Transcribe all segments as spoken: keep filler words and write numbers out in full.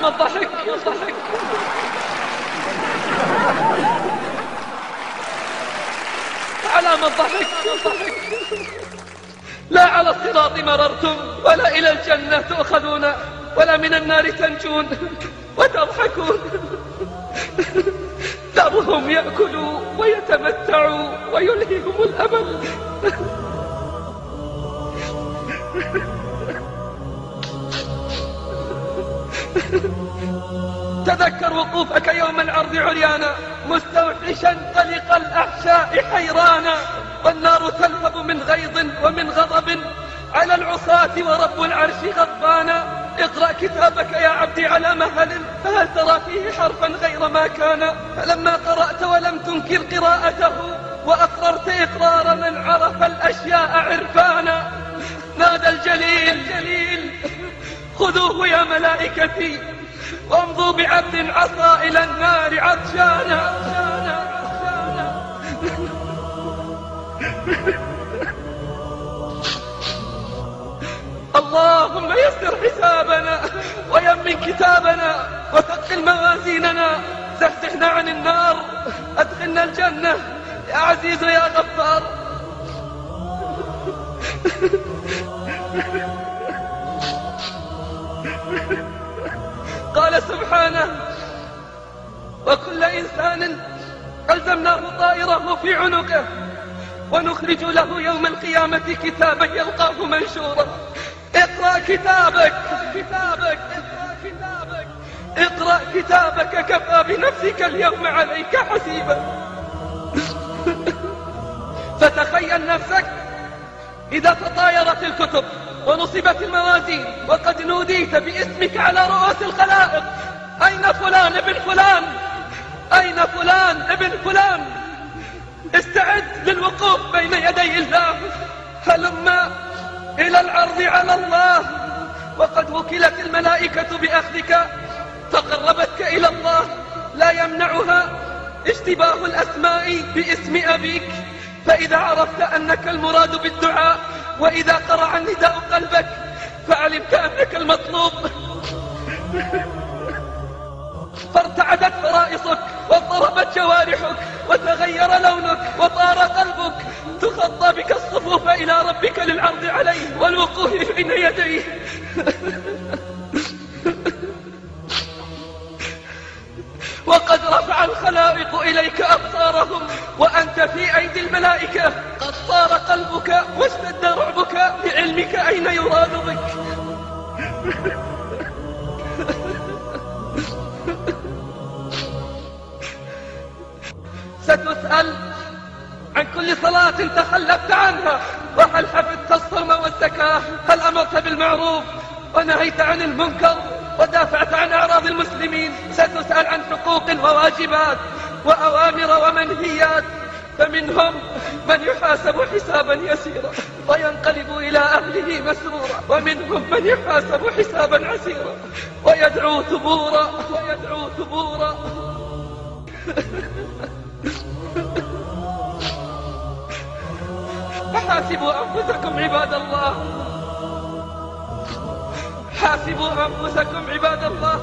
من ضحك ضحك على من ضحك ضحك. لا على الصراط مررتم ولا إلى الجنة تؤخذون ولا من النار تنجون وتضحكون. ذرهم يأكلوا ويتمتعوا ويلههم الأمل. تذكر وقوفك يوم العرض عريانا مستوحشا قلق الأحشاء حيرانا، والنار تلهب من غيظ ومن غضب على العصاة ورب العرش غضبانا. اقرأ كتابك يا عبدي على مهل، فهل ترى فيه حرفا غير ما كان؟ فلما قرأت ولم تنكر قراءته وأقررت إقرار من عرف الأشياء عرفانا، نادى الجليل الجليل خذوه يا ملائكتي وامضوا بعبد عصى إلى النار عطشانا. اللهم يسر حسابنا ويمن كتابنا وثقل موازيننا، زحزحنا عن النار، أدخلنا الجنة يا عزيز يا غفار. قال سبحانه وكل إنسان ألزمناه طائره في عنقه ونخرج له يوم القيامة كتابا يلقاه منشورا. اقرأ كتابك كتابك اقرأ كتابك اقرأ كتابك كفى بنفسك اليوم عليك حسيبا. فتخيل نفسك إذا تطايرت الكتب ونصبت الموازين وقد نوديت باسمك على رؤوس الخلائق، أين فلان ابن فلان؟ أين فلان ابن فلان؟ استعد للوقوف بين يدي الله. هلما إلى العرض على الله، وقد وكلت الملائكة بأخذك فقربتك إلى الله. لا يمنعها اشتباه الأسماء باسم أبيك، فإذا عرفت أنك المراد بالدعاء وإذا قرع النداء قلبك فعلمت أنك المطلوب. فارتعدت فرائصك واضطربت جوارحك وتغير لونك وطار قلبك، تخطى بك الصفوف إلى ربك للعرض عليه والوقوف بين يديه. وقد رفع الخلائق إليك أبصارهم وأنت في أيدي الملائكة، قد طار قلبك واشتد رعبك بعلمك أين يراد بك. ستسأل عن كل صلاة تخلفت عنها، وهل حفظت الصوم والزكاة؟ هل أمرت بالمعروف ونهيت عن المنكر ودافعت عن أعراض المسلمين؟ ستسأل عن حقوق وواجبات وأوامر ومنهيات، فمنهم من يحاسب حسابا يسيرا وينقلب إلى أهله مسرورا، ومنهم من يحاسب حسابا عسيرا ويدعو ثبورا ويدعو ثبورا. فحاسبوا أنفسكم عباد الله، حاسبوا أنفسكم عباد الله.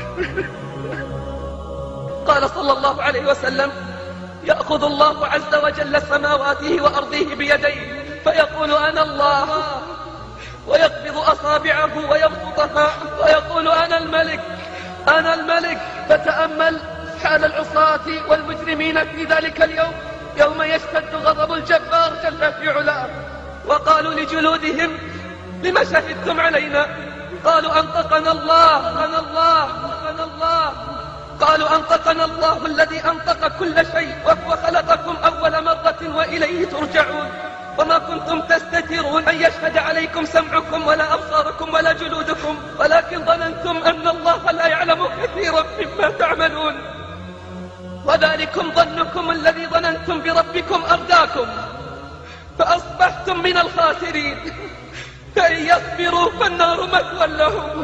قال صلى الله عليه وسلم يأخذ الله عز وجل سماواته وأرضه بيديه فيقول أنا الله، ويقبض أصابعه ويبسطها ويقول أنا الملك أنا الملك. فتأمل حال العصاة والمجرمين في ذلك اليوم، يوم يشتد غضب الجبار جل في علاه. وقالوا لجلودهم لم شهدتم علينا؟ قالوا أنطقنا الله أنطقنا الله أنطقنا الله قالوا أنطقنا الله الذي أنطق كل شيء وهو خلقكم أول مرة وإليه ترجعون. وما كنتم تستترون أن يشهد عليكم سمعكم ولا أبصاركم ولا جلودكم، ولكن ظننتم أن الله لا يعلم كثيرا مما تعملون. وذلكم ظنكم الذي ظننتم بربكم أرداكم فأصبحتم من الخاسرين. فإن يصبروا فالنار مثوى لهم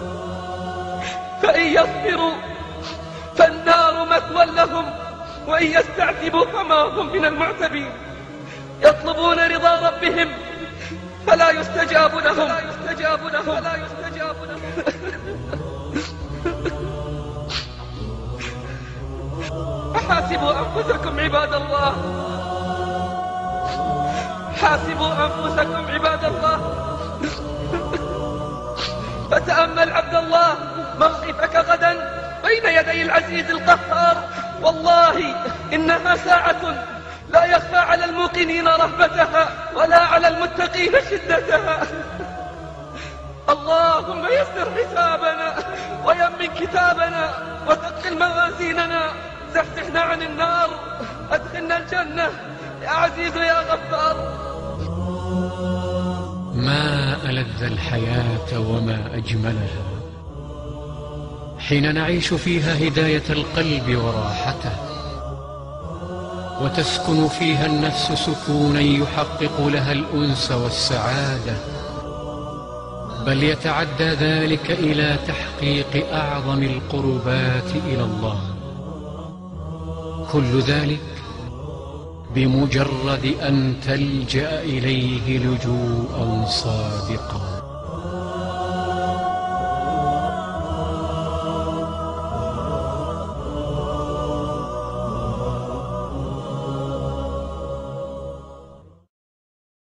فإن يصبروا فالنار مثوى لهم وإن يستعتبوا فما هم من المعتبين. يطلبون رضا ربهم فلا يستجاب لهم فلا يستجاب لهم فلا يستجاب لهم فحاسبوا أنفسكم عباد الله، حاسبوا أنفسكم عباد الله. فتأمل عبد الله موقفك غدا بين يدي العزيز القهار، والله إنها ساعة لا يخفى على الموقنين رهبتها ولا على المتقين شدتها. اللهم يسر حسابنا ويمن كتابنا وثقل موازيننا، زحزحنا عن النار، أدخلنا الجنة يا عزيز يا غفار. ما ألذ الحياة وما أجملها حين نعيش فيها هداية القلب وراحته، وتسكن فيها النفس سكونا يحقق لها الأنس والسعادة، بل يتعدى ذلك إلى تحقيق أعظم القربات إلى الله، كل ذلك بمجرد أن تلجأ إليه لجوءا صادقا.